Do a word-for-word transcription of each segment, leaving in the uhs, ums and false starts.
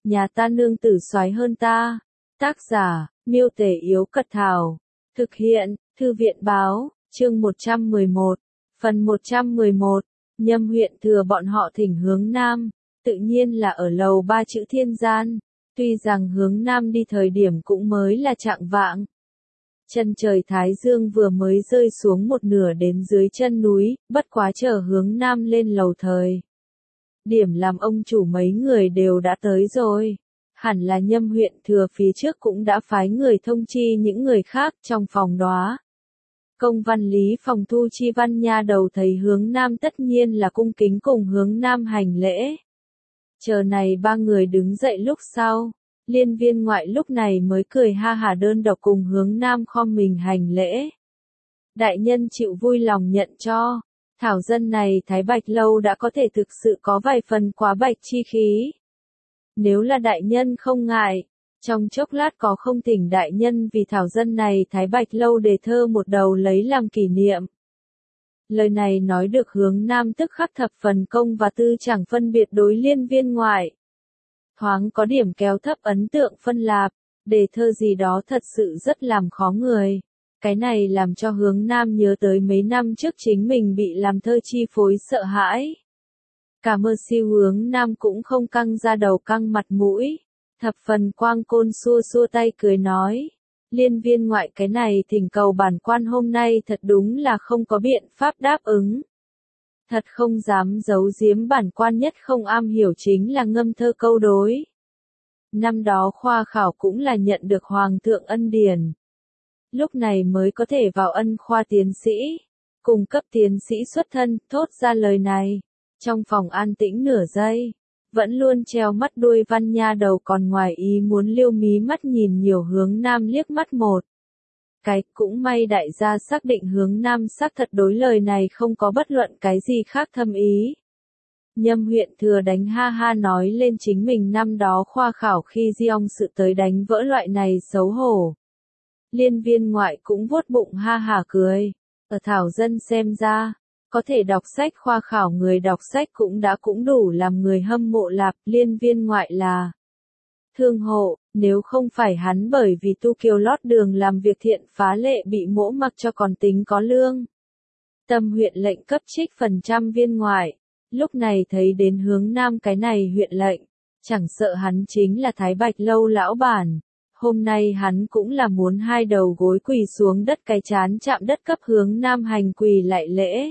nhà ta nương tử soái hơn ta. Tác giả, Miêu Tể Yếu Cật Thảo. Thực hiện, Thư viện Báo, chương một trăm mười một. Phần một trăm mười một. Nhâm huyện thừa bọn họ thỉnh hướng Nam, tự nhiên là ở lầu ba chữ Thiên Gian. Tuy rằng hướng Nam đi thời điểm cũng mới là trạng vạng. Chân trời Thái Dương vừa mới rơi xuống một nửa đến dưới chân núi, bất quá chờ hướng Nam lên lầu thời. Điểm làm ông chủ mấy người đều đã tới rồi. Hẳn là Nhâm huyện thừa phía trước cũng đã phái người thông chi những người khác trong phòng đó. Công văn lý phòng thu chi văn nha đầu thấy hướng Nam tất nhiên là cung kính cùng hướng Nam hành lễ. Chờ này ba người đứng dậy lúc sau, Liên Viên Ngoại lúc này mới cười ha hả đơn độc cùng hướng Nam khom mình hành lễ. Đại nhân chịu vui lòng nhận cho, thảo dân này Thái Bạch Lâu đã có thể thực sự có vài phần quá bạch chi khí. Nếu là đại nhân không ngại, trong chốc lát có không thỉnh đại nhân vì thảo dân này Thái Bạch Lâu đề thơ một đầu lấy làm kỷ niệm. Lời này nói được hướng Nam tức khắc thập phần công và tư chẳng phân biệt đối Liên Viên Ngoại. Thoáng có điểm kéo thấp ấn tượng phân lạp, đề thơ gì đó thật sự rất làm khó người. Cái này làm cho hướng Nam nhớ tới mấy năm trước chính mình bị làm thơ chi phối sợ hãi. Cả mơ siêu hướng Nam cũng không căng ra đầu căng mặt mũi. Thập phần quang côn xua xua tay cười nói. Liên Viên Ngoại cái này thỉnh cầu bản quan hôm nay thật đúng là không có biện pháp đáp ứng. Thật không dám giấu giếm bản quan nhất không am hiểu chính là ngâm thơ câu đối. Năm đó khoa khảo cũng là nhận được Hoàng thượng ân điển. Lúc này mới có thể vào ân khoa tiến sĩ, cùng cấp tiến sĩ xuất thân, thốt ra lời này. Trong phòng an tĩnh nửa giây, vẫn luôn treo mắt đuôi văn nha đầu còn ngoài ý muốn liêu mí mắt nhìn nhiều hướng Nam liếc mắt một. Cái cũng may đại gia xác định hướng Nam xác thật đối lời này không có bất luận cái gì khác thâm ý. Nhâm huyện thừa đánh ha ha nói lên chính mình năm đó khoa khảo khi di ong sự tới đánh vỡ loại này xấu hổ. Liên Viên Ngoại cũng vuốt bụng ha hả cười. Ở thảo dân xem ra, có thể đọc sách khoa khảo người đọc sách cũng đã cũng đủ làm người hâm mộ lạp. Liên Viên Ngoại là thương hộ, nếu không phải hắn bởi vì tu kiều lót đường làm việc thiện phá lệ bị mỗ mặc cho còn tính có lương. Tâm huyện lệnh cấp trích phần trăm viên ngoại, lúc này thấy đến hướng Nam cái này huyện lệnh, chẳng sợ hắn chính là Thái Bạch Lâu lão bản. Hôm nay hắn cũng là muốn hai đầu gối quỳ xuống đất cái chán chạm đất cấp hướng Nam hành quỳ lại lễ.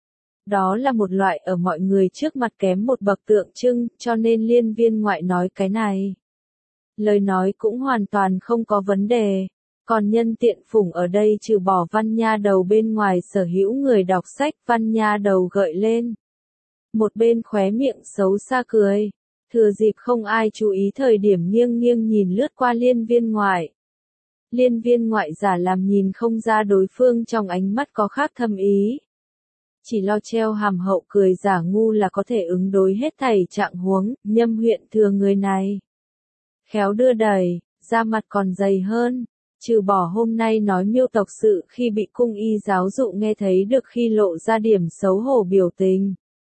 Đó là một loại ở mọi người trước mặt kém một bậc tượng trưng, cho nên Liên Viên Ngoại nói cái này. Lời nói cũng hoàn toàn không có vấn đề, còn nhân tiện phủng ở đây trừ bỏ văn nha đầu bên ngoài sở hữu người đọc sách văn nha đầu gợi lên. Một bên khóe miệng xấu xa cười, thừa dịp không ai chú ý thời điểm nghiêng nghiêng nhìn lướt qua Liên Viên Ngoại. Liên Viên Ngoại giả làm nhìn không ra đối phương trong ánh mắt có khác thâm ý. Chỉ lo treo hàm hậu cười giả ngu là có thể ứng đối hết thảy trạng huống, Nhâm huyện thừa người này. Khéo đưa đẩy, da mặt còn dày hơn, trừ bỏ hôm nay nói miêu tộc sự khi bị cung y giáo dụ nghe thấy được khi lộ ra điểm xấu hổ biểu tình.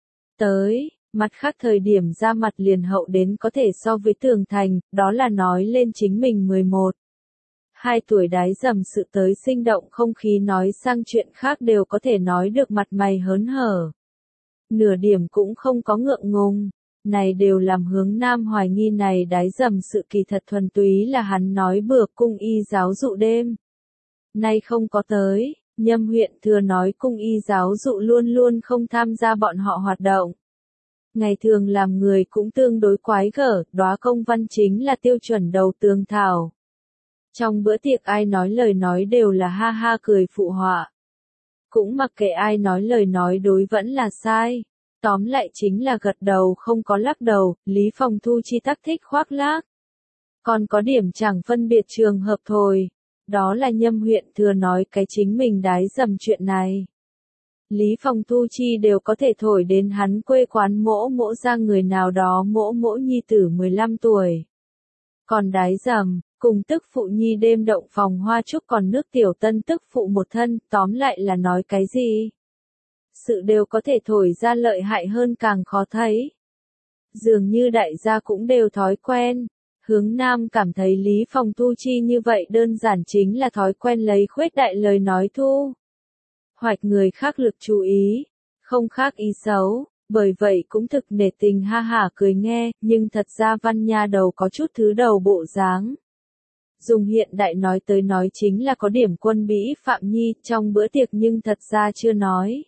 Tới, mặt khác thời điểm da mặt liền hậu đến có thể so với Tường Thành, đó là nói lên chính mình mười một. Hai tuổi đái dầm sự tới sinh động không khí nói sang chuyện khác đều có thể nói được mặt mày hớn hở. Nửa điểm cũng không có ngượng ngùng. Này đều làm hướng Nam hoài nghi này đái dầm sự kỳ thật thuần túy là hắn nói bừa cung y giáo dụ đêm. Nay không có tới, Nhâm huyện thừa nói cung y giáo dụ luôn luôn không tham gia bọn họ hoạt động. Ngày thường làm người cũng tương đối quái gở, đóa công văn chính là tiêu chuẩn đầu tường thảo. Trong bữa tiệc ai nói lời nói đều là ha ha cười phụ họa. Cũng mặc kệ ai nói lời nói đối vẫn là sai. Tóm lại chính là gật đầu không có lắc đầu, Lý Phòng Thu chi tắc thích khoác lác. Còn có điểm chẳng phân biệt trường hợp thôi. Đó là Nhâm huyện thừa nói cái chính mình đái dầm chuyện này. Lý Phòng Thu chi đều có thể thổi đến hắn quê quán mỗ mỗ ra người nào đó mỗ mỗ nhi tử mười lăm tuổi. Còn đái dầm, cùng tức phụ nhi đêm động phòng hoa trúc còn nước tiểu tân tức phụ một thân, tóm lại là nói cái gì? Sự đều có thể thổi ra lợi hại hơn càng khó thấy. Dường như đại gia cũng đều thói quen. Hướng Nam cảm thấy Lý Phòng thu chi như vậy đơn giản chính là thói quen lấy khuếch đại lời nói thu hoạch người khác lực chú ý, không khác ý xấu, bởi vậy cũng thực nể tình ha hả cười nghe, nhưng thật ra Văn Nha Đầu có chút thứ đầu bộ dáng. Dùng hiện đại nói tới nói chính là có điểm quân bĩ Phạm Nhi trong bữa tiệc nhưng thật ra chưa nói.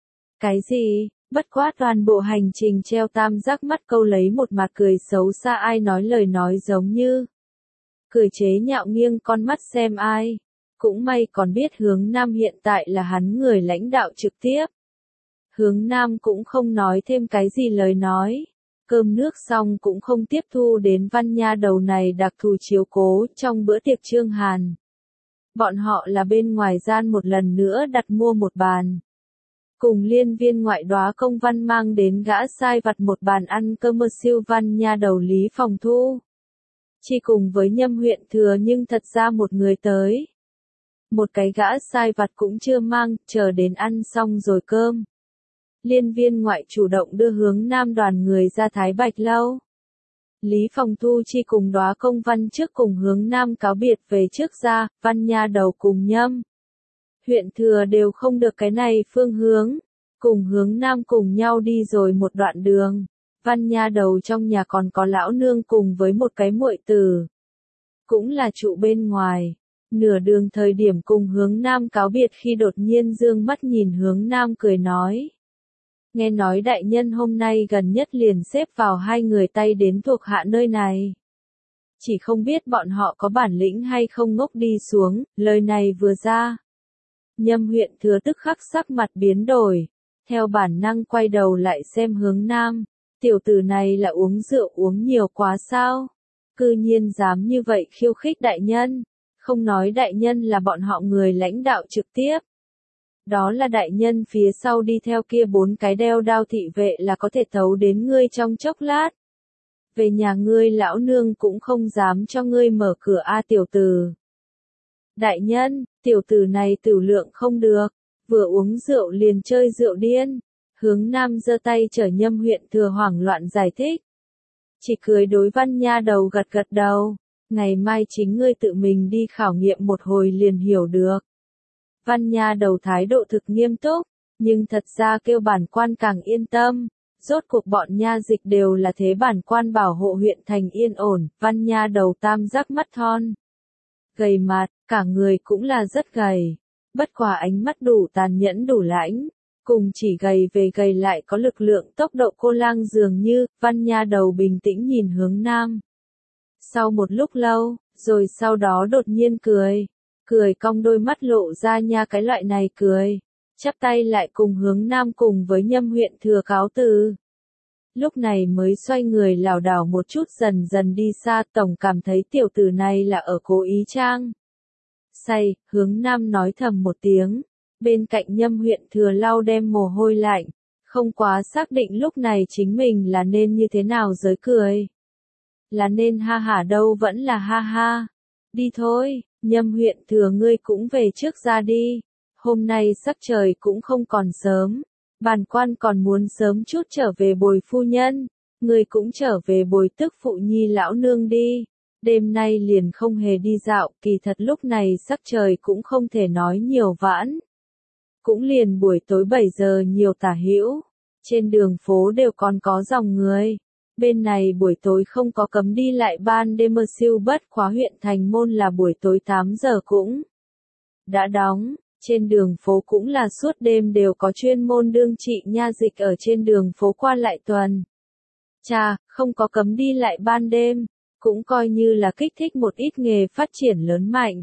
Cái gì, bất quá toàn bộ hành trình treo tam giác mắt câu lấy một mặt cười xấu xa ai nói lời nói giống như. Cười chế nhạo nghiêng con mắt xem ai. Cũng may còn biết Hướng Nam hiện tại là hắn người lãnh đạo trực tiếp. Hướng Nam cũng không nói thêm cái gì lời nói. Cơm nước xong cũng không tiếp thu đến Văn Nha Đầu này đặc thù chiếu cố trong bữa tiệc Trương Hàn. Bọn họ là bên ngoài gian một lần nữa đặt mua một bàn. Cùng liên viên ngoại đóa công văn mang đến gã sai vặt một bàn ăn cơm mơ siêu Văn Nha Đầu Lý Phòng thu. Chỉ cùng với Nhâm huyện thừa nhưng thật ra một người tới. Một cái gã sai vặt cũng chưa mang, chờ đến ăn xong rồi cơm. Liên viên ngoại chủ động đưa Hướng Nam đoàn người ra Thái Bạch Lâu. Lý Phòng thu chi cùng đóa công văn trước cùng Hướng Nam cáo biệt về trước ra, Văn Nha Đầu cùng Nhâm huyện thừa đều không được cái này phương hướng. Cùng Hướng Nam cùng nhau đi rồi một đoạn đường. Văn Nha Đầu trong nhà còn có lão nương cùng với một cái muội tử. Cũng là trụ bên ngoài. Nửa đường thời điểm cùng Hướng Nam cáo biệt khi đột nhiên dương mắt nhìn Hướng Nam cười nói. Nghe nói đại nhân hôm nay gần nhất liền xếp vào hai người tay đến thuộc hạ nơi này. Chỉ không biết bọn họ có bản lĩnh hay không ngốc đi xuống, lời này vừa ra. Nhâm huyện thừa tức khắc sắc mặt biến đổi. Theo bản năng quay đầu lại xem Hướng Nam. Tiểu tử này là uống rượu uống nhiều quá sao? Cư nhiên dám như vậy khiêu khích đại nhân. Không nói đại nhân là bọn họ người lãnh đạo trực tiếp. Đó là đại nhân phía sau đi theo kia bốn cái đeo đao thị vệ là có thể thấu đến ngươi trong chốc lát. Về nhà ngươi lão nương cũng không dám cho ngươi mở cửa a tiểu tử. Đại nhân, tiểu tử này tử lượng không được, vừa uống rượu liền chơi rượu điên. Hướng Nam giơ tay chở Nhâm huyện thừa hoảng loạn giải thích. Chỉ cười đối Văn Nha Đầu gật gật đầu. Ngày mai chính ngươi tự mình đi khảo nghiệm một hồi liền hiểu được. Văn Nha Đầu thái độ thực nghiêm túc, nhưng thật ra kêu bản quan càng yên tâm. Rốt cuộc bọn nha dịch đều là thế bản quan bảo hộ huyện thành yên ổn. Văn Nha Đầu tam giác mắt thon. Gầy mặt, cả người cũng là rất gầy. Bất quả ánh mắt đủ tàn nhẫn đủ lãnh. Cùng chỉ gầy về gầy lại có lực lượng tốc độ cô lang dường như. Văn Nha Đầu bình tĩnh nhìn Hướng Nam. Sau một lúc lâu, rồi sau đó đột nhiên cười. Cười cong đôi mắt lộ ra nha cái loại này cười. Chắp tay lại cùng Hướng Nam cùng với Nhâm huyện thừa cáo từ. Lúc này mới xoay người lảo đảo một chút dần dần đi xa tổng cảm thấy tiểu tử này là ở cố ý trang. Say, Hướng Nam nói thầm một tiếng. Bên cạnh Nhâm huyện thừa lau đem mồ hôi lạnh. Không quá xác định lúc này chính mình là nên như thế nào giới cười. Là nên ha hả đâu vẫn là ha ha. Đi thôi, Nhâm huyện thừa ngươi cũng về trước ra đi. Hôm nay sắc trời cũng không còn sớm. Bản quan còn muốn sớm chút trở về bồi phu nhân. Ngươi cũng trở về bồi tức phụ nhi lão nương đi. Đêm nay liền không hề đi dạo, kỳ thật lúc này sắc trời cũng không thể nói nhiều vãn. Cũng liền buổi tối bảy giờ nhiều tả hữu. Trên đường phố đều còn có dòng người. Bên này buổi tối không có cấm đi lại ban đêm mơ siêu bất khóa huyện thành môn là buổi tối tám giờ cũng đã đóng. Trên đường phố cũng là suốt đêm đều có chuyên môn đương trị nha dịch ở trên đường phố qua lại tuần. Chà, không có cấm đi lại ban đêm, cũng coi như là kích thích một ít nghề phát triển lớn mạnh.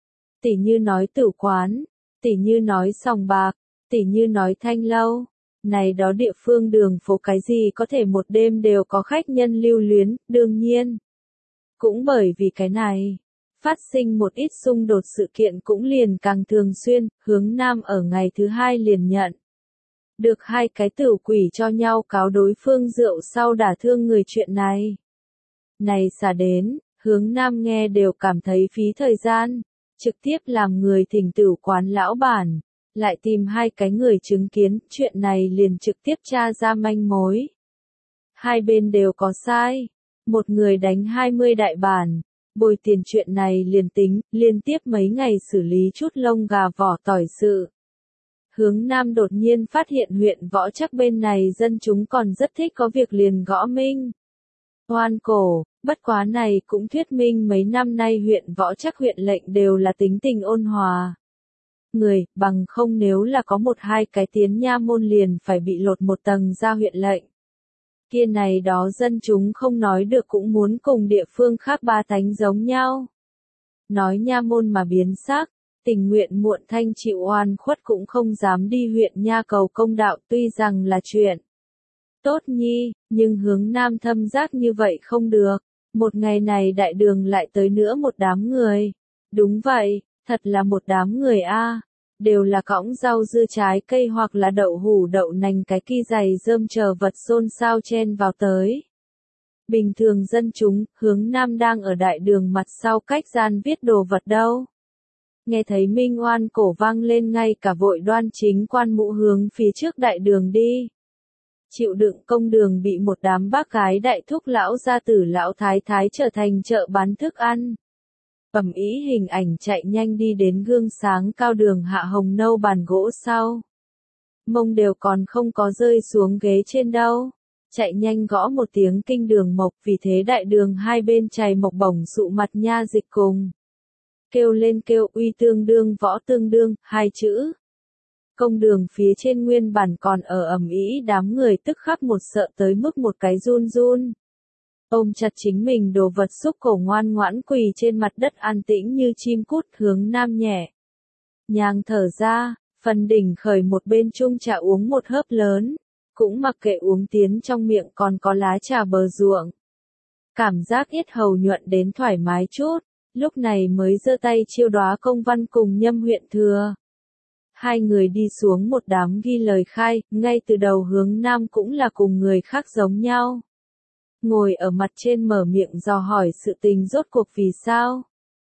Tỉ như nói tử quán, tỉ như nói sòng bạc, tỉ như nói thanh lâu. Này đó địa phương đường phố cái gì có thể một đêm đều có khách nhân lưu luyến, đương nhiên. Cũng bởi vì cái này, phát sinh một ít xung đột sự kiện cũng liền càng thường xuyên, Hướng Nam ở ngày thứ hai liền nhận. Được hai cái tử quỷ cho nhau cáo đối phương rượu sau đả thương người chuyện này. Này xả đến, Hướng Nam nghe đều cảm thấy phí thời gian, trực tiếp làm người thỉnh tử quán lão bản. Lại tìm hai cái người chứng kiến, chuyện này liền trực tiếp tra ra manh mối. hai bên đều có sai. Một người đánh hai mươi đại bản, bồi tiền chuyện này liền tính, liên tiếp mấy ngày xử lý chút lông gà vỏ tỏi sự. Hướng Nam đột nhiên phát hiện huyện Võ Trắc bên này dân chúng còn rất thích có việc liền gõ minh oan cổ, bất quá này cũng thuyết minh mấy năm nay huyện Võ Trắc huyện lệnh đều là tính tình ôn hòa. Người, bằng không nếu là có một hai cái tiến nha môn liền phải bị lột một tầng ra huyện lệnh. Kia này đó dân chúng không nói được cũng muốn cùng địa phương khác ba tánh giống nhau. Nói nha môn mà biến sắc, tình nguyện muộn thanh chịu oan khuất cũng không dám đi huyện nha cầu công đạo tuy rằng là chuyện tốt nhi, nhưng Hướng Nam thâm giác như vậy không được. Một ngày này đại đường lại tới nữa một đám người. Đúng vậy, thật là một đám người a, đều là cõng rau dưa trái cây hoặc là đậu hủ đậu nành cái ki giày rơm chờ vật xôn xao chen vào tới. Bình thường dân chúng, Hướng Nam đang ở đại đường mặt sau cách gian viết đồ vật đâu. Nghe thấy minh oan cổ vang lên ngay cả vội đoan chính quan mũ hướng phía trước đại đường đi. Chịu đựng công đường bị một đám bác gái đại thúc lão gia tử lão thái thái trở thành chợ bán thức ăn. Ầm ý hình ảnh chạy nhanh đi đến gương sáng cao đường hạ hồng nâu bàn gỗ sau. Mông đều còn không có rơi xuống ghế trên đâu. Chạy nhanh gõ một tiếng kinh đường mộc vì thế đại đường hai bên chày mộc bổng sụ mặt nha dịch cùng. Kêu lên kêu uy tương đương võ tương đương, hai chữ. Công đường phía trên nguyên bản còn ở ầm ĩ đám người tức khắc một sợ tới mức một cái run run. Ôm chặt chính mình đồ vật xúc cổ ngoan ngoãn quỳ trên mặt đất an tĩnh như chim cút Hướng Nam nhẹ. Nhàng thở ra, phần đỉnh khởi một bên chung trà uống một hớp lớn, cũng mặc kệ uống tiến trong miệng còn có lá trà bờ ruộng. Cảm giác yết hầu nhuận đến thoải mái chút, lúc này mới giơ tay chiêu đóa công văn cùng Nhâm huyện thừa. Hai người đi xuống một đám ghi lời khai, ngay từ đầu Hướng Nam cũng là cùng người khác giống nhau. Ngồi ở mặt trên mở miệng dò hỏi sự tình rốt cuộc vì sao.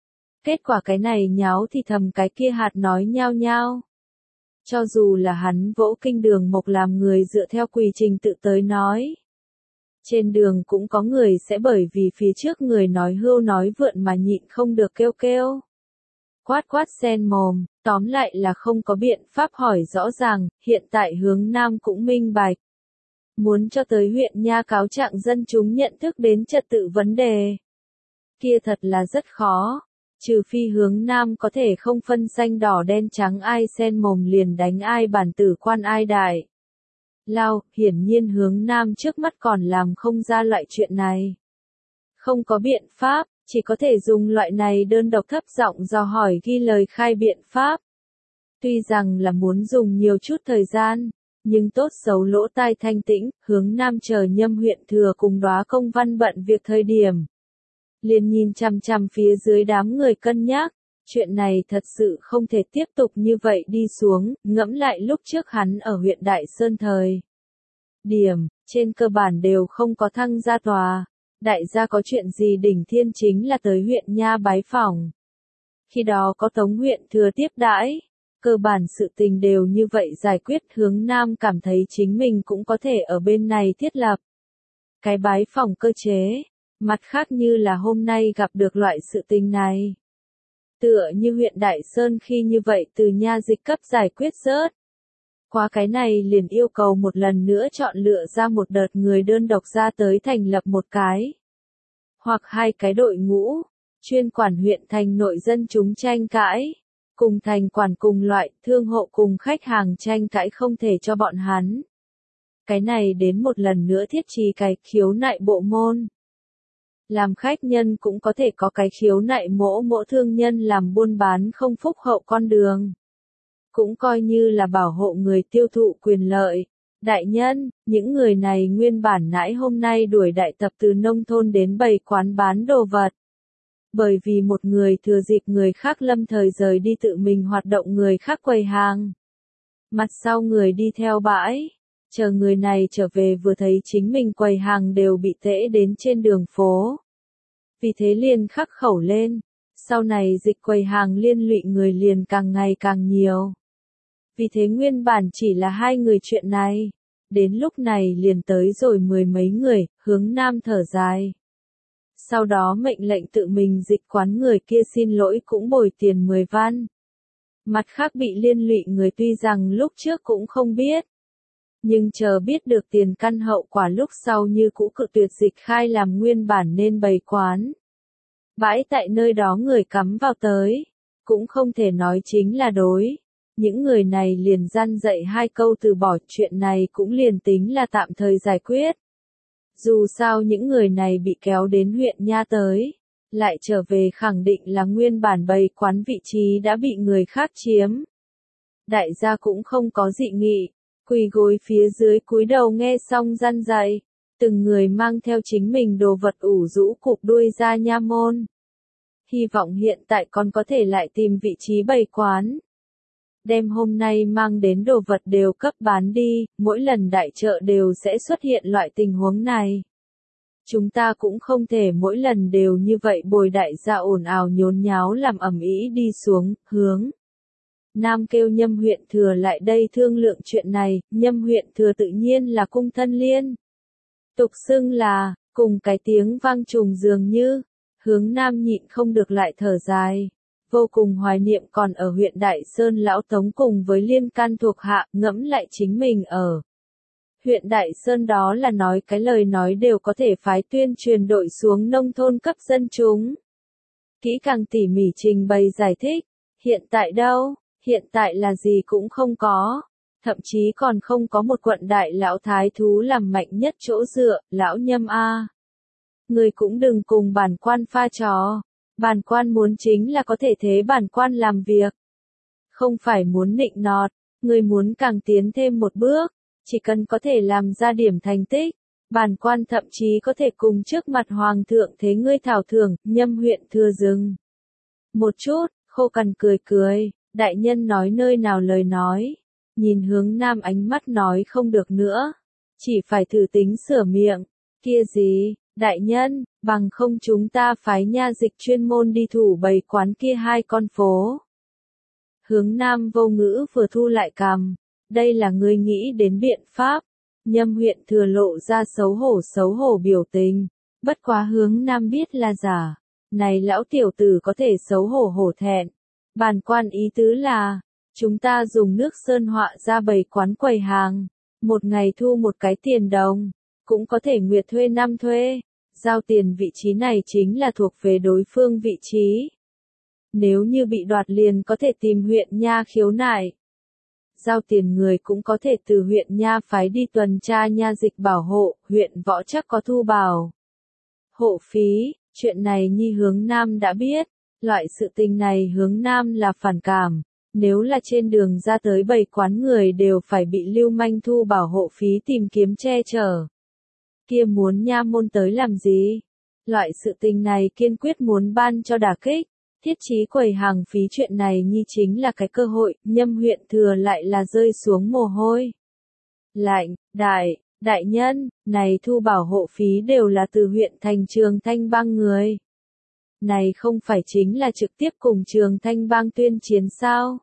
Kết quả cái này nháo thì thầm cái kia hạt nói nhao nhao. Cho dù là hắn vỗ kinh đường mộc làm người dựa theo quy trình tự tới nói. Trên đường cũng có người sẽ bởi vì phía trước người nói hưu nói vượn mà nhịn không được kêu kêu. Quát quát sen mồm, tóm lại là không có biện pháp hỏi rõ ràng, hiện tại Hướng Nam cũng minh bạch. Muốn cho tới huyện nha cáo trạng dân chúng nhận thức đến trật tự vấn đề. Kia thật là rất khó, trừ phi Hướng Nam có thể không phân xanh đỏ đen trắng ai sen mồm liền đánh ai bản tử quan ai đại. Lao, hiển nhiên Hướng Nam trước mắt còn làm không ra loại chuyện này. Không có biện pháp, chỉ có thể dùng loại này đơn độc thấp giọng dò hỏi ghi lời khai biện pháp. Tuy rằng là muốn dùng nhiều chút thời gian, nhưng tốt xấu lỗ tai thanh tĩnh, Hướng Nam chờ Nhâm huyện thừa cùng đóa công văn bận việc thời điểm. Liền nhìn chằm chằm phía dưới đám người cân nhắc, chuyện này thật sự không thể tiếp tục như vậy đi xuống, ngẫm lại lúc trước hắn ở huyện Đại Sơn thời. Điểm, trên cơ bản đều không có thăng gia tòa, đại gia có chuyện gì đỉnh thiên chính là tới huyện nha bái phỏng. Khi đó có Tống huyện thừa tiếp đãi, cơ bản sự tình đều như vậy giải quyết Hướng Nam cảm thấy chính mình cũng có thể ở bên này thiết lập. Cái bái phỏng cơ chế. Mặt khác như là hôm nay gặp được loại sự tình này. Tựa như huyện Đại Sơn khi như vậy từ nha dịch cấp giải quyết rớt. Qua cái này liền yêu cầu một lần nữa chọn lựa ra một đợt người đơn độc ra tới thành lập một cái. Hoặc hai cái đội ngũ, chuyên quản huyện thành nội dân chúng tranh cãi. Cùng thành quản cùng loại, thương hộ cùng khách hàng tranh cãi không thể cho bọn hắn. Cái này đến một lần nữa thiết trì cái khiếu nại bộ môn. Làm khách nhân cũng có thể có cái khiếu nại mỗ mỗ thương nhân làm buôn bán không phúc hậu con đường. Cũng coi như là bảo hộ người tiêu thụ quyền lợi. Đại nhân, những người này nguyên bản nãy hôm nay đuổi đại tập từ nông thôn đến bày quán bán đồ vật. Bởi vì một người thừa dịp người khác lâm thời rời đi tự mình hoạt động người khác quầy hàng. Mặt sau người đi theo bãi. Chờ người này trở về vừa thấy chính mình quầy hàng đều bị tễ đến trên đường phố. Vì thế liền khắc khẩu lên. Sau này dịch quầy hàng liên lụy người liền càng ngày càng nhiều. Vì thế nguyên bản chỉ là hai người chuyện này. Đến lúc này liền tới rồi mười mấy người, Hướng Nam thở dài. Sau đó mệnh lệnh tự mình dịch quán người kia xin lỗi cũng bồi tiền mười văn. Mặt khác bị liên lụy người tuy rằng lúc trước cũng không biết. Nhưng chờ biết được tiền căn hậu quả lúc sau như cũ cự tuyệt dịch khai làm nguyên bản nên bày quán. Bãi tại nơi đó người cắm vào tới, cũng không thể nói chính là đối. Những người này liền gian dạy hai câu từ bỏ chuyện này cũng liền tính là tạm thời giải quyết. Dù sao những người này bị kéo đến huyện Nha tới, lại trở về khẳng định là nguyên bản bày quán vị trí đã bị người khác chiếm. Đại gia cũng không có dị nghị, quỳ gối phía dưới cúi đầu nghe xong gian dạy, từng người mang theo chính mình đồ vật ủ rũ cụp đuôi ra nha môn. Hy vọng hiện tại còn có thể lại tìm vị trí bày quán. Đem hôm nay mang đến đồ vật đều cấp bán đi, mỗi lần đại chợ đều sẽ xuất hiện loại tình huống này. Chúng ta cũng không thể mỗi lần đều như vậy bồi đại gia ồn ào nhốn nháo làm ầm ĩ đi xuống, Hướng Nam kêu Nhâm huyện thừa lại đây thương lượng chuyện này, Nhâm huyện thừa tự nhiên là cung thân liên. Tục xưng là, cùng cái tiếng vang trùng dường như, Hướng Nam nhịn không được lại thở dài. Vô cùng hoài niệm còn ở huyện Đại Sơn Lão Tống cùng với liên can thuộc hạ, ngẫm lại chính mình ở. Huyện Đại Sơn đó là nói cái lời nói đều có thể phái tuyên truyền đội xuống nông thôn cấp dân chúng. Kỹ càng tỉ mỉ trình bày giải thích, hiện tại đâu, hiện tại là gì cũng không có, thậm chí còn không có một quận đại lão thái thú làm mạnh nhất chỗ dựa, lão Nhâm a. Người cũng đừng cùng bản quan pha trò. Bản quan muốn chính là có thể thế bản quan làm việc. Không phải muốn nịnh nọt, người muốn càng tiến thêm một bước, chỉ cần có thể làm ra điểm thành tích. Bản quan thậm chí có thể cùng trước mặt hoàng thượng thế ngươi thảo thưởng, Nhâm huyện thừa dừng. Một chút, khô cằn cười cười, đại nhân nói nơi nào lời nói. Nhìn Hướng Nam ánh mắt nói không được nữa. Chỉ phải thử tính sửa miệng, kia gì? Đại nhân, bằng không chúng ta phái nha dịch chuyên môn đi thủ bày quán kia hai con phố. Hướng Nam vô ngữ vừa thu lại cằm, đây là ngươi nghĩ đến biện pháp. Nhâm huyện thừa lộ ra xấu hổ xấu hổ biểu tình, bất quá Hướng Nam biết là giả. Này lão tiểu tử có thể xấu hổ hổ thẹn. Bản quan ý tứ là, chúng ta dùng nước sơn họa ra bày quán quầy hàng, một ngày thu một cái tiền đồng. Cũng có thể nguyệt thuê năm thuê, giao tiền vị trí này chính là thuộc về đối phương vị trí. Nếu như bị đoạt liền có thể tìm huyện nha khiếu nại. Giao tiền người cũng có thể từ huyện nha phái đi tuần tra nha dịch bảo hộ, huyện Võ Trắc có thu bảo hộ phí, chuyện này Nhi Hướng Nam đã biết, loại sự tình này Hướng Nam là phản cảm. Nếu là trên đường ra tới bày quán người đều phải bị lưu manh thu bảo hộ phí tìm kiếm che chở. Kia muốn nha môn tới làm gì? Loại sự tình này kiên quyết muốn ban cho đả kích. Thiết chí quầy hàng phí chuyện này Nhi chính là cái cơ hội, Nhâm huyện thừa lại là rơi xuống mồ hôi. Lạnh, đại, đại nhân, này thu bảo hộ phí đều là từ huyện thành Trường Thanh Bang người. Này không phải chính là trực tiếp cùng Trường Thanh Bang tuyên chiến sao?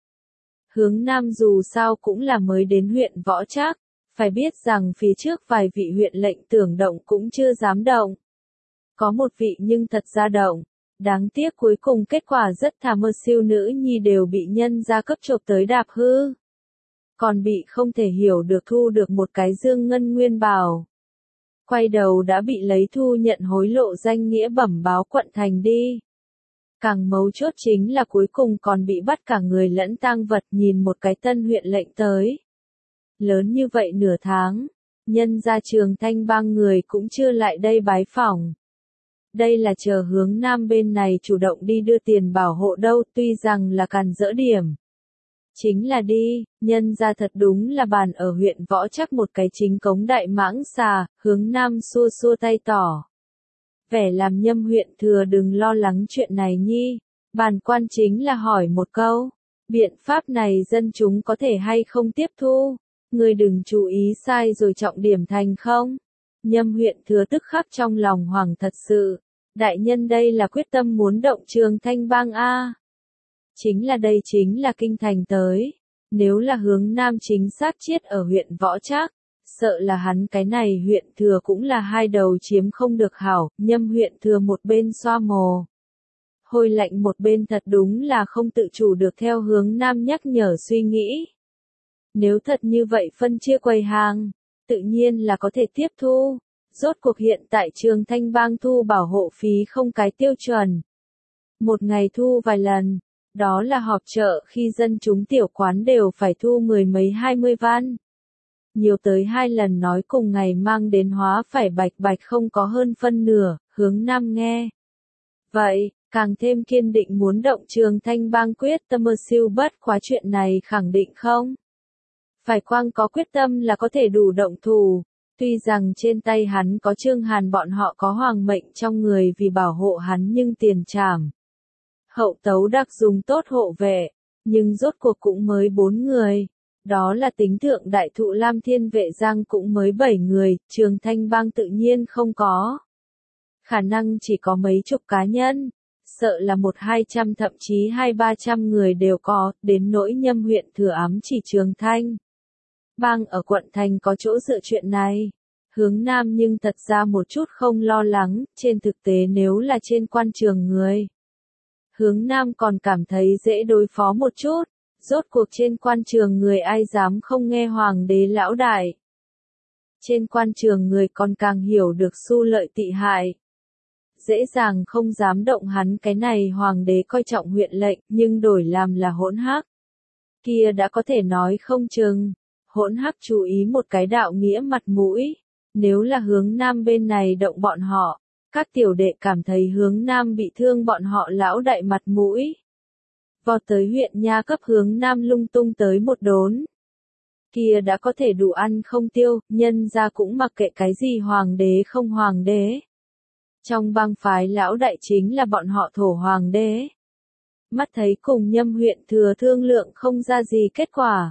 Hướng Nam dù sao cũng là mới đến huyện Võ Trác, phải biết rằng phía trước vài vị huyện lệnh tưởng động cũng chưa dám động. Có một vị nhưng thật ra động, đáng tiếc cuối cùng kết quả rất thảm, mơ siêu nữ nhi đều bị nhân gia cấp chộp tới đạp hư. Còn bị không thể hiểu được thu được một cái dương ngân nguyên bảo. Quay đầu đã bị lấy thu nhận hối lộ danh nghĩa bẩm báo quận thành đi. Càng mấu chốt chính là cuối cùng còn bị bắt cả người lẫn tang vật, nhìn một cái tân huyện lệnh tới. Lớn như vậy nửa tháng, nhân ra Trường Thanh Bang người cũng chưa lại đây bái phỏng. Đây là chờ Hướng Nam bên này chủ động đi đưa tiền bảo hộ đâu, tuy rằng là càn dỡ điểm. Chính là đi, nhân ra thật đúng là bàn ở huyện Võ Trắc một cái chính cống đại mãng xà, Hướng Nam xua xua tay tỏ. Vẻ làm Nhâm huyện thừa đừng lo lắng chuyện này Nhi, bàn quan chính là hỏi một câu, biện pháp này dân chúng có thể hay không tiếp thu, người đừng chú ý sai rồi trọng điểm thành không. Nhâm huyện thừa tức khắc trong lòng hoảng thật sự, đại nhân đây là quyết tâm muốn động Trường Thanh Bang a. Chính là đây chính là kinh thành tới, nếu là Hướng Nam chính xác chết ở huyện Võ Trác, sợ là hắn cái này huyện thừa cũng là hai đầu chiếm không được hảo, Nhâm huyện thừa một bên xoa mồ hôi lạnh một bên thật đúng là không tự chủ được theo Hướng Nam nhắc nhở suy nghĩ. Nếu thật như vậy phân chia quầy hàng, tự nhiên là có thể tiếp thu. Rốt cuộc hiện tại Trường Thanh Bang thu bảo hộ phí không cái tiêu chuẩn. Một ngày thu vài lần, đó là họp chợ khi dân chúng tiểu quán đều phải thu mười mấy hai mươi văn. Nhiều tới hai lần nói cùng ngày mang đến hóa phải bạch bạch không có hơn phân nửa, Hướng Nam nghe. Vậy, càng thêm kiên định muốn động Trường Thanh Bang quyết tâm siêu bất quá chuyện này khẳng định không? Phải quang có quyết tâm là có thể đủ động thủ. Tuy rằng trên tay hắn có Trương Hàn bọn họ có hoàng mệnh trong người vì bảo hộ hắn nhưng tiền trảm. Hậu tấu đặc dùng tốt hộ vệ, nhưng rốt cuộc cũng mới bốn người. Đó là tính thượng đại thụ Lam Thiên Vệ Giang cũng mới bảy người, Trường Thanh Bang tự nhiên không có. Khả năng chỉ có mấy chục cá nhân, sợ là một hai trăm thậm chí hai ba trăm người đều có, đến nỗi Nhâm huyện thừa ám chỉ Trường Thanh Bang ở quận thành có chỗ dựa chuyện này. Hướng Nam nhưng thật ra một chút không lo lắng, trên thực tế nếu là trên quan trường người. Hướng Nam còn cảm thấy dễ đối phó một chút, rốt cuộc trên quan trường người ai dám không nghe hoàng đế lão đại. Trên quan trường người còn càng hiểu được xu lợi tị hại. Dễ dàng không dám động hắn cái này hoàng đế coi trọng huyện lệnh, nhưng đổi làm là hỗn hắc. Kia đã có thể nói không chừng. Hỗn hắc chú ý một cái đạo nghĩa mặt mũi. Nếu là Hướng Nam bên này động bọn họ, các tiểu đệ cảm thấy Hướng Nam bị thương bọn họ lão đại mặt mũi. Vọt tới huyện nha cấp Hướng Nam lung tung tới một đốn. Kia đã có thể đủ ăn không tiêu, nhân ra cũng mặc kệ cái gì hoàng đế không hoàng đế. Trong bang phái lão đại chính là bọn họ thổ hoàng đế. Mắt thấy cùng Nhâm huyện thừa thương lượng không ra gì kết quả.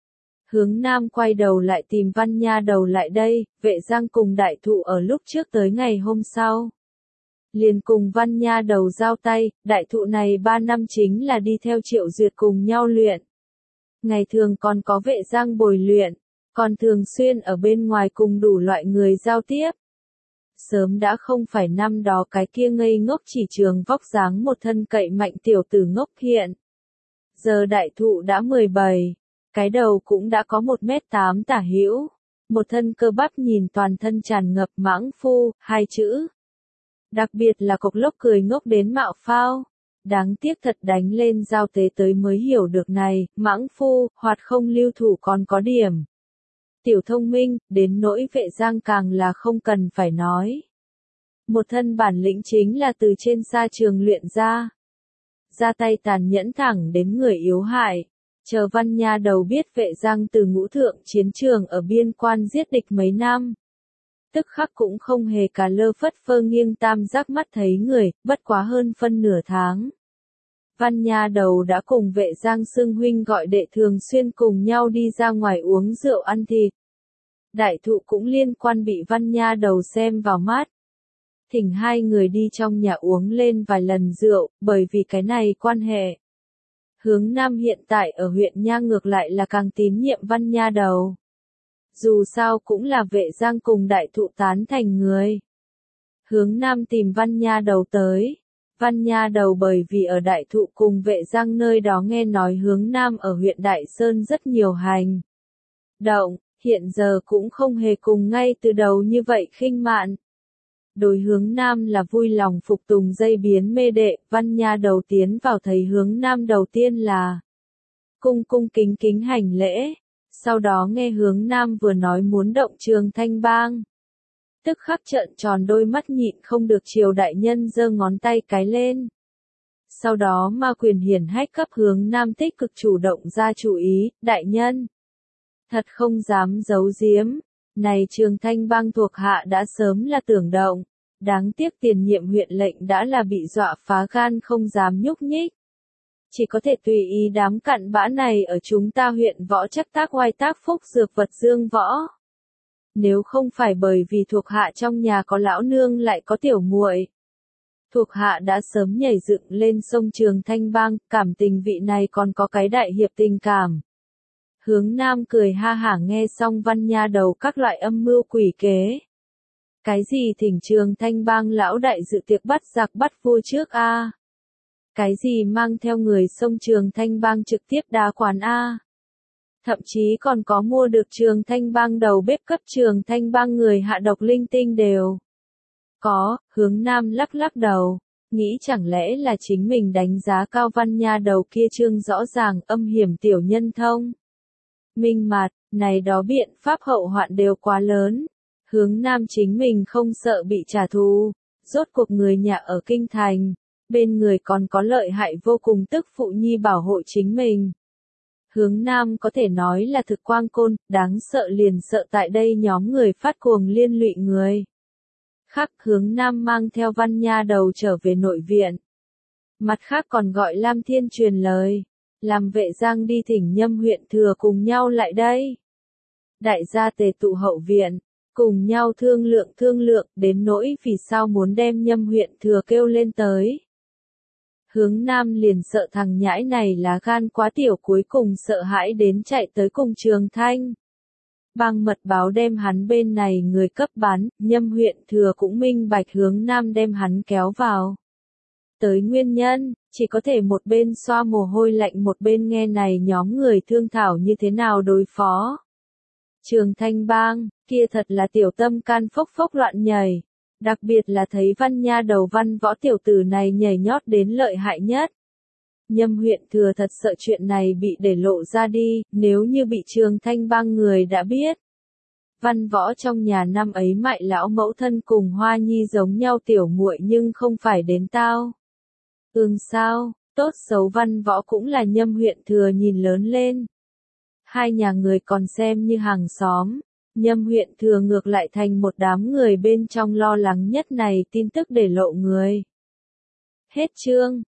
Hướng Nam quay đầu lại tìm Văn Nha Đầu lại đây, Vệ Giang cùng đại thụ ở lúc trước tới ngày hôm sau. Liền cùng Văn Nha Đầu giao tay, đại thụ này ba năm chính là đi theo Triệu Duyệt cùng nhau luyện. Ngày thường còn có Vệ Giang bồi luyện, còn thường xuyên ở bên ngoài cùng đủ loại người giao tiếp. Sớm đã không phải năm đó cái kia ngây ngốc chỉ trường vóc dáng một thân cậy mạnh tiểu tử ngốc hiện. Giờ đại thụ đã mười bảy. Cái đầu cũng đã có một mét tám tả hữu, một thân cơ bắp nhìn toàn thân tràn ngập mãng phu, hai chữ. Đặc biệt là cục lốc cười ngốc đến mạo phao. Đáng tiếc thật đánh lên giao tế tới mới hiểu được này, mãng phu, hoạt không lưu thủ còn có điểm. Tiểu thông minh, đến nỗi Vệ Giang càng là không cần phải nói. Một thân bản lĩnh chính là từ trên sa trường luyện ra. Ra tay tàn nhẫn thẳng đến người yếu hại. Chờ Văn Nha Đầu biết Vệ Giang từ ngũ thượng chiến trường ở biên quan giết địch mấy năm. Tức khắc cũng không hề cả lơ phất phơ nghiêng tam giác mắt thấy người, bất quá hơn phân nửa tháng. Văn Nha Đầu đã cùng Vệ Giang xưng huynh gọi đệ thường xuyên cùng nhau đi ra ngoài uống rượu ăn thịt. Đại thụ cũng liên quan bị Văn Nha Đầu xem vào mắt. Thỉnh hai người đi trong nhà uống lên vài lần rượu, bởi vì cái này quan hệ. Hướng Nam hiện tại ở huyện Nha ngược lại là càng tín nhiệm Văn Nha Đầu. Dù sao cũng là Vệ Giang cùng đại thụ tán thành người. Hướng Nam tìm Văn Nha Đầu tới. Văn Nha Đầu bởi vì ở đại thụ cùng Vệ Giang nơi đó nghe nói Hướng Nam ở huyện Đại Sơn rất nhiều hành động, hiện giờ cũng không hề cùng ngay từ đầu như vậy khinh mạn. Đối Hướng Nam là vui lòng phục tùng dây biến mê đệ, Văn Nha Đầu tiến vào thấy Hướng Nam đầu tiên là cung cung kính kính hành lễ, sau đó nghe Hướng Nam vừa nói muốn động Trường Thanh Bang. Tức khắc trợn tròn đôi mắt nhịn không được chiều đại nhân giơ ngón tay cái lên. Sau đó ma quyền hiển hách cấp Hướng Nam tích cực chủ động ra chủ ý, đại nhân. Thật không dám giấu giếm. Này Trường Thanh Bang thuộc hạ đã sớm là tưởng động, đáng tiếc tiền nhiệm huyện lệnh đã là bị dọa phá gan không dám nhúc nhích. Chỉ có thể tùy ý đám cặn bã này ở chúng ta huyện võ chắc tác oai tác phúc dược vật dương võ. Nếu không phải bởi vì thuộc hạ trong nhà có lão nương lại có tiểu muội, thuộc hạ đã sớm nhảy dựng lên sông Trường Thanh Bang, cảm tình vị này còn có cái đại hiệp tình cảm. Hướng Nam cười ha hả nghe xong Văn Nha Đầu các loại âm mưu quỷ kế. Cái gì thỉnh Trường Thanh Bang lão đại dự tiệc bắt giặc bắt vua trước a? Cái gì mang theo người xông Trường Thanh Bang trực tiếp đá quán a? Thậm chí còn có mua được Trường Thanh Bang đầu bếp cấp Trường Thanh Bang người hạ độc linh tinh đều. Có, Hướng Nam lắc lắc đầu, nghĩ chẳng lẽ là chính mình đánh giá cao Văn Nha Đầu kia trương rõ ràng âm hiểm tiểu nhân thông. Minh mặt, này đó biện pháp hậu hoạn đều quá lớn. Hướng Nam chính mình không sợ bị trả thù, rốt cuộc người nhà ở kinh thành, bên người còn có lợi hại vô cùng tức phụ nhi bảo hộ chính mình. Hướng Nam có thể nói là thực quang côn, đáng sợ liền sợ tại đây nhóm người phát cuồng liên lụy người. Khắc Hướng Nam mang theo Văn Nha Đầu trở về nội viện. Mặt khác còn gọi Lam Thiên truyền lời, làm Vệ Giang đi thỉnh Nhâm huyện thừa cùng nhau lại đây. Đại gia tề tụ hậu viện, cùng nhau thương lượng thương lượng đến nỗi vì sao muốn đem Nhâm huyện thừa kêu lên tới. Hướng Nam liền sợ thằng nhãi này lá gan quá tiểu cuối cùng sợ hãi đến chạy tới cùng Trường Thanh Bang mật báo đem hắn bên này người cấp bán, Nhâm huyện thừa cũng minh bạch Hướng Nam đem hắn kéo vào. Tới nguyên nhân, chỉ có thể một bên xoa mồ hôi lạnh một bên nghe này nhóm người thương thảo như thế nào đối phó. Trường Thanh Bang, kia thật là tiểu tâm can phốc phốc loạn nhảy. Đặc biệt là thấy Văn Nha Đầu Văn Võ tiểu tử này nhảy nhót đến lợi hại nhất. Nhâm huyện thừa thật sợ chuyện này bị để lộ ra đi, nếu như bị Trường Thanh Bang người đã biết. Văn Võ trong nhà năm ấy mại lão mẫu thân cùng Hoa Nhi giống nhau tiểu muội nhưng không phải đến tao. Ừm sao, tốt xấu Văn Võ cũng là Nhâm huyện thừa nhìn lớn lên. Hai nhà người còn xem như hàng xóm. Nhâm huyện thừa ngược lại thành một đám người bên trong lo lắng nhất này tin tức để lộ người. Hết chương.